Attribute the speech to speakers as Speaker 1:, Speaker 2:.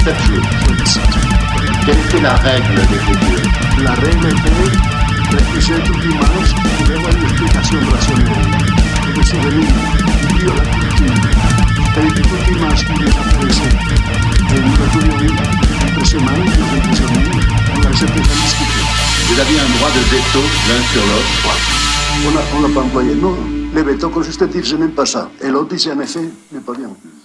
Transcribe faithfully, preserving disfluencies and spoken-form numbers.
Speaker 1: sept jours. Quelle était la règle des dieux?
Speaker 2: La regla était refuser toute image qui deba una explicación racional. Es decir, el Dio la cultura. Pero que toute image qui desaparece en un estudio impresionante, impresionante, on la explica mystique.
Speaker 1: Vous aviez un droit de veto l'un sur l'autre.
Speaker 2: On n'a pas employé, non. Le veto consiste à dire je n'aime pas ça. Et l'autre dit en effet, n'est pas bien.